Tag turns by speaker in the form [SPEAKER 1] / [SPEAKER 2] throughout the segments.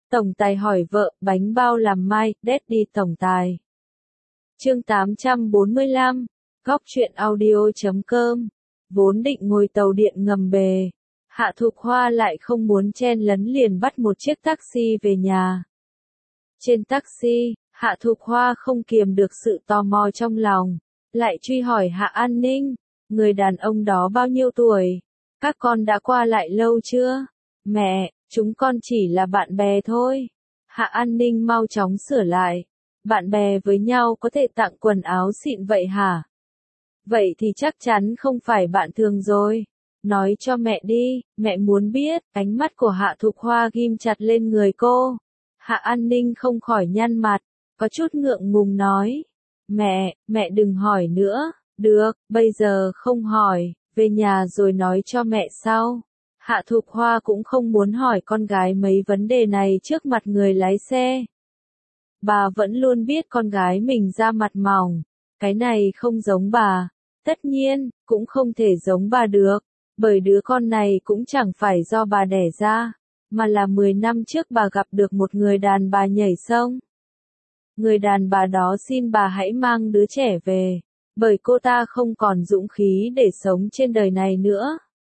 [SPEAKER 1] Tổng tài hỏi vợ, bánh bao làm mai, Daddy tổng tài. Chương 845, góc truyện audio.com. Vốn định ngồi tàu điện ngầm về, Hạ Thục Hoa lại không muốn chen lấn liền bắt một chiếc taxi về nhà. Trên taxi, Hạ Thục Hoa không kiềm được sự tò mò trong lòng, lại truy hỏi Hạ An Ninh, người đàn ông đó bao nhiêu tuổi? Các con đã qua lại lâu chưa? Mẹ, chúng con chỉ là bạn bè thôi. Hạ An Ninh mau chóng sửa lại. Bạn bè với nhau có thể tặng quần áo xịn vậy hả? Vậy thì chắc chắn không phải bạn thường rồi. Nói cho mẹ đi, mẹ muốn biết. Ánh mắt của Hạ Thục Hoa ghim chặt lên người cô. Hạ An Ninh không khỏi nhăn mặt, có chút ngượng ngùng nói. Mẹ đừng hỏi nữa. Được, bây giờ không hỏi, về nhà rồi nói cho mẹ sau. Hạ Thục Hoa cũng không muốn hỏi con gái mấy vấn đề này trước mặt người lái xe. Bà vẫn luôn biết con gái mình da mặt mỏng, cái này không giống bà. Tất nhiên, cũng không thể giống bà được, bởi đứa con này cũng chẳng phải do bà đẻ ra, mà là 10 năm trước bà gặp được một người đàn bà nhảy sông. Người đàn bà đó xin bà hãy mang đứa trẻ về, bởi cô ta không còn dũng khí để sống trên đời này nữa.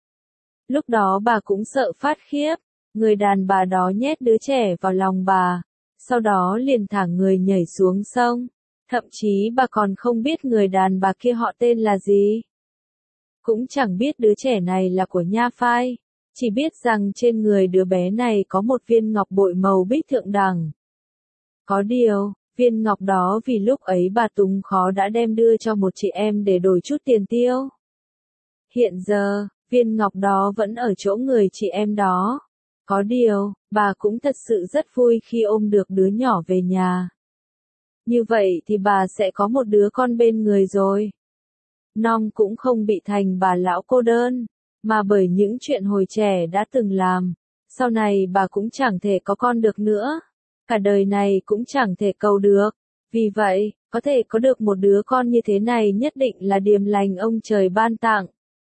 [SPEAKER 1] Lúc đó bà cũng sợ phát khiếp, người đàn bà đó nhét đứa trẻ vào lòng bà, sau đó liền thả người nhảy xuống sông. Thậm chí bà còn không biết người đàn bà kia họ tên là gì. Cũng chẳng biết đứa trẻ này là của Nha Phai, chỉ biết rằng trên người đứa bé này có một viên ngọc bội màu bích thượng đẳng. Có điều, viên ngọc đó vì lúc ấy bà túng khó đã đem đưa cho một chị em để đổi chút tiền tiêu. Hiện giờ, viên ngọc đó vẫn ở chỗ người chị em đó. Có điều, bà cũng thật sự rất vui khi ôm được đứa nhỏ về nhà. Như vậy thì bà sẽ có một đứa con bên người rồi. Nong cũng không bị thành bà lão cô đơn, mà bởi những chuyện hồi trẻ đã từng làm. Sau này bà cũng chẳng thể có con được nữa. Cả đời này cũng chẳng thể cầu được. Vì vậy, có thể có được một đứa con như thế này nhất định là điềm lành ông trời ban tặng.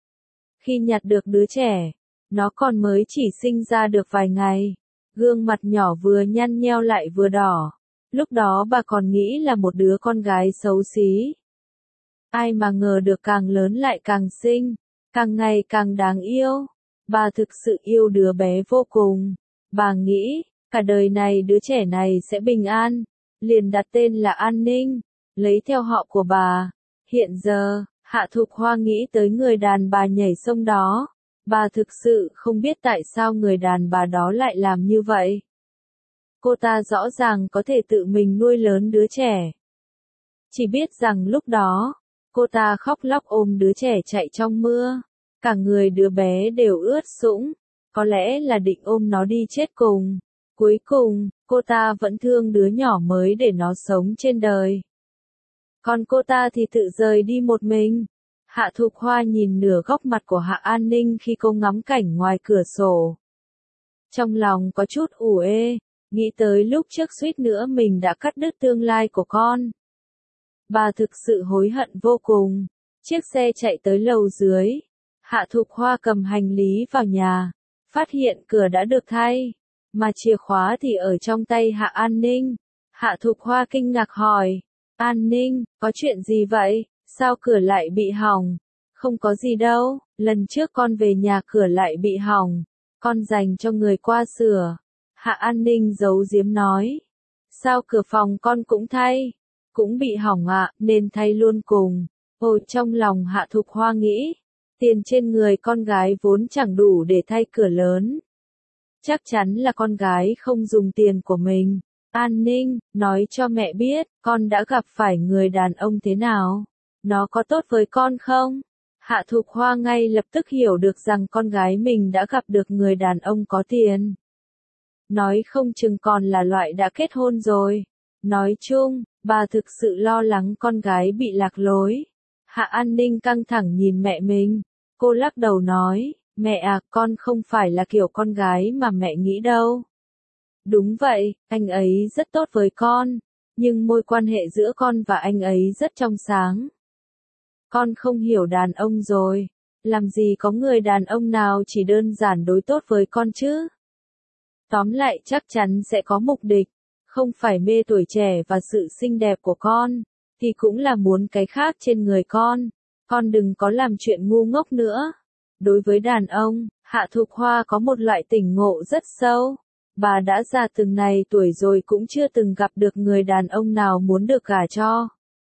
[SPEAKER 1] Khi nhặt được đứa trẻ, nó còn mới chỉ sinh ra được vài ngày. Gương mặt nhỏ vừa nhăn nheo lại vừa đỏ. Lúc đó bà còn nghĩ là một đứa con gái xấu xí. Ai mà ngờ được càng lớn lại càng xinh, càng ngày càng đáng yêu. Bà thực sự yêu đứa bé vô cùng. Bà nghĩ, cả đời này đứa trẻ này sẽ bình an. Liền đặt tên là An Ninh, lấy theo họ của bà. Hiện giờ, Hạ Thục Hoa nghĩ tới người đàn bà nhảy sông đó. Bà thực sự không biết tại sao người đàn bà đó lại làm như vậy. Cô ta rõ ràng có thể tự mình nuôi lớn đứa trẻ. Chỉ biết rằng lúc đó, cô ta khóc lóc ôm đứa trẻ chạy trong mưa. Cả người đứa bé đều ướt sũng. Có lẽ là định ôm nó đi chết cùng. Cuối cùng, cô ta vẫn thương đứa nhỏ mới để nó sống trên đời. Còn cô ta thì tự rời đi một mình. Hạ Thục Hoa nhìn nửa góc mặt của Hạ An Ninh khi cô ngắm cảnh ngoài cửa sổ. Trong lòng có chút ủ ê, nghĩ tới lúc trước suýt nữa mình đã cắt đứt tương lai của con. Bà thực sự hối hận vô cùng. Chiếc xe chạy tới lầu dưới. Hạ Thục Hoa cầm hành lý vào nhà, phát hiện cửa đã được thay, mà chìa khóa thì ở trong tay Hạ An Ninh. Hạ Thục Hoa kinh ngạc hỏi, An Ninh, có chuyện gì vậy? Sao cửa lại bị hỏng? Không có gì đâu, lần trước con về nhà cửa lại bị hỏng, con dành cho người qua sửa. Hạ An Ninh giấu giếm nói, sao cửa phòng con cũng thay? Cũng bị hỏng ạ, nên thay luôn cùng. Ôi, trong lòng Hạ Thục Hoa nghĩ, tiền trên người con gái vốn chẳng đủ để thay cửa lớn. Chắc chắn là con gái không dùng tiền của mình. An Ninh, nói cho mẹ biết, con đã gặp phải người đàn ông thế nào? Nó có tốt với con không? Hạ Thục Hoa ngay lập tức hiểu được rằng con gái mình đã gặp được người đàn ông có tiền. Nói không chừng còn là loại đã kết hôn rồi. Nói chung, bà thực sự lo lắng con gái bị lạc lối. Hạ An Ninh căng thẳng nhìn mẹ mình. Cô lắc đầu nói, mẹ à, con không phải là kiểu con gái mà mẹ nghĩ đâu. Đúng vậy, anh ấy rất tốt với con, nhưng mối quan hệ giữa con và anh ấy rất trong sáng. Con không hiểu đàn ông rồi, làm gì có người đàn ông nào chỉ đơn giản đối tốt với con chứ? Tóm lại chắc chắn sẽ có mục đích, không phải mê tuổi trẻ và sự xinh đẹp của con, thì cũng là muốn cái khác trên người con. Con đừng có làm chuyện ngu ngốc nữa. Đối với đàn ông, Hạ Thục Hoa có một loại tỉnh ngộ rất sâu. Bà đã già từng này tuổi rồi cũng chưa từng gặp được người đàn ông nào muốn được gả cho.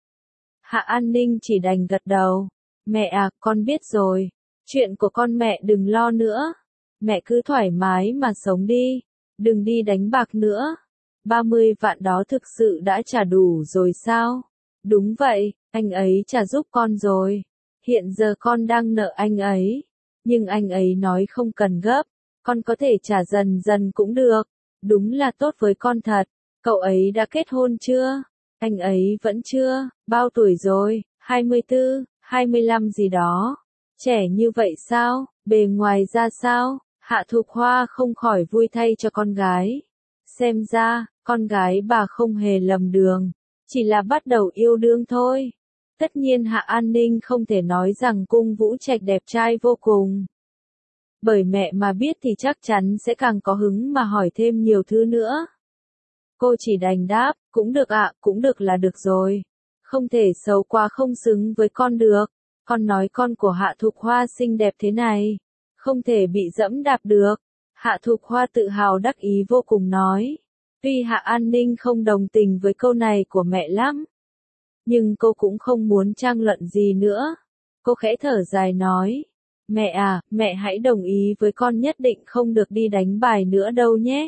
[SPEAKER 1] Hạ An Ninh chỉ đành gật đầu. Mẹ à, con biết rồi. Chuyện của con mẹ đừng lo nữa. Mẹ cứ thoải mái mà sống đi. Đừng đi đánh bạc nữa. 30 vạn đó thực sự đã trả đủ rồi sao? Đúng vậy, anh ấy trả giúp con rồi. Hiện giờ con đang nợ anh ấy. Nhưng anh ấy nói không cần gấp. Con có thể trả dần dần cũng được. Đúng là tốt với con thật. Cậu ấy đã kết hôn chưa? Anh ấy vẫn chưa. Bao tuổi rồi? 24, 25 gì đó. Trẻ như vậy sao? Bề ngoài ra sao? Hạ Thục Hoa không khỏi vui thay cho con gái. Xem ra, con gái bà không hề lầm đường. Chỉ là bắt đầu yêu đương thôi. Tất nhiên Hạ An Ninh không thể nói rằng Cung Vũ Trạch đẹp trai vô cùng. Bởi mẹ mà biết thì chắc chắn sẽ càng có hứng mà hỏi thêm nhiều thứ nữa. Cô chỉ đành đáp, cũng được ạ, cũng được là được rồi. Không thể xấu quá không xứng với con được. Con nói con của Hạ Thục Hoa xinh đẹp thế này. Không thể bị dẫm đạp được. Hạ Thục Hoa tự hào đắc ý vô cùng nói. Tuy Hạ An Ninh không đồng tình với câu này của mẹ lắm. Nhưng cô cũng không muốn tranh luận gì nữa. Cô khẽ thở dài nói. Mẹ à, mẹ hãy đồng ý với con nhất định không được đi đánh bài nữa đâu nhé.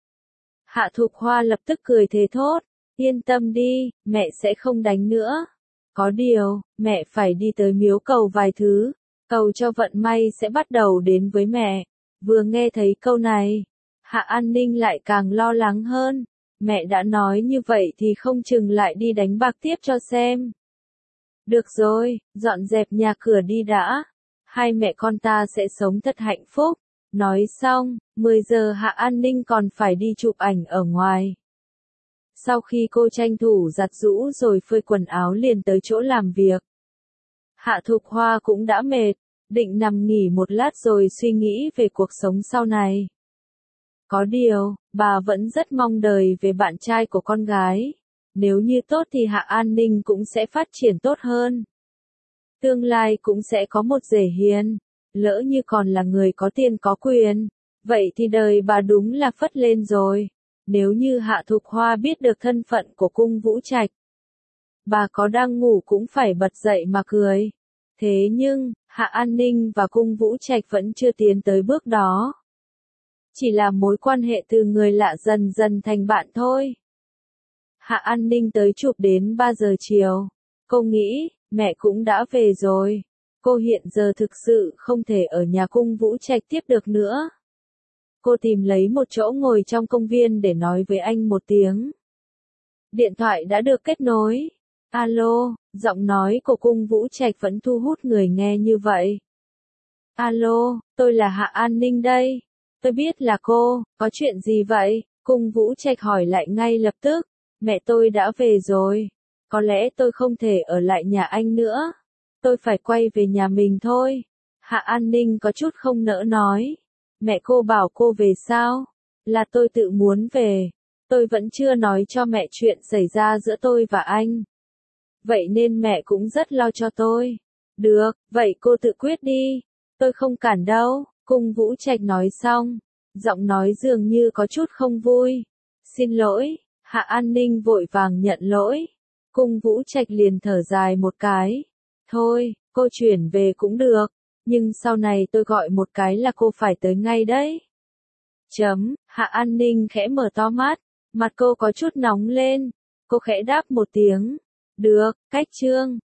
[SPEAKER 1] Hạ Thục Hoa lập tức cười thề thốt. Yên tâm đi, mẹ sẽ không đánh nữa. Có điều, mẹ phải đi tới miếu cầu vài thứ. Cầu cho vận may sẽ bắt đầu đến với mẹ. Vừa nghe thấy câu này, Hạ An Ninh lại càng lo lắng hơn. Mẹ đã nói như vậy thì không chừng lại đi đánh bạc tiếp cho xem. Được rồi, dọn dẹp nhà cửa đi đã. Hai mẹ con ta sẽ sống thật hạnh phúc. Nói xong, 10 giờ Hạ An Ninh còn phải đi chụp ảnh ở ngoài. Sau khi cô tranh thủ giặt giũ rồi phơi quần áo liền tới chỗ làm việc. Hạ Thục Hoa cũng đã mệt, định nằm nghỉ một lát rồi suy nghĩ về cuộc sống sau này. Có điều, bà vẫn rất mong đời về bạn trai của con gái. Nếu như tốt thì Hạ An Ninh cũng sẽ phát triển tốt hơn. Tương lai cũng sẽ có một rể hiền. Lỡ như còn là người có tiền có quyền. Vậy thì đời bà đúng là phất lên rồi. Nếu như Hạ Thục Hoa biết được thân phận của Cung Vũ Trạch. Bà có đang ngủ cũng phải bật dậy mà cười. Thế nhưng, Hạ An Ninh và Cung Vũ Trạch vẫn chưa tiến tới bước đó. Chỉ là mối quan hệ từ người lạ dần dần thành bạn thôi. Hạ An Ninh tới chụp đến 3 giờ chiều. Cô nghĩ, mẹ cũng đã về rồi. Cô hiện giờ thực sự không thể ở nhà Cung Vũ Trạch tiếp được nữa. Cô tìm lấy một chỗ ngồi trong công viên để nói với anh một tiếng. Điện thoại đã được kết nối. Alo, giọng nói của Cung Vũ Trạch vẫn thu hút người nghe như vậy. Alo, tôi là Hạ An Ninh đây. Tôi biết là cô, có chuyện gì vậy? Cung Vũ Trạch hỏi lại ngay lập tức. Mẹ tôi đã về rồi. Có lẽ tôi không thể ở lại nhà anh nữa. Tôi phải quay về nhà mình thôi. Hạ An Ninh có chút không nỡ nói. Mẹ cô bảo cô về sao? Là tôi tự muốn về. Tôi vẫn chưa nói cho mẹ chuyện xảy ra giữa tôi và anh. Vậy nên mẹ cũng rất lo cho tôi. Được, vậy cô tự quyết đi. Tôi không cản đâu. Cung Vũ Trạch nói xong. Giọng nói dường như có chút không vui. Xin lỗi. Hạ An Ninh vội vàng nhận lỗi. Cung Vũ Trạch liền thở dài một cái. Thôi, cô chuyển về cũng được. Nhưng sau này tôi gọi một cái là cô phải tới ngay đấy. Hạ An Ninh khẽ mở to mắt. Mặt cô có chút nóng lên. Cô khẽ đáp một tiếng. Được, cách chương.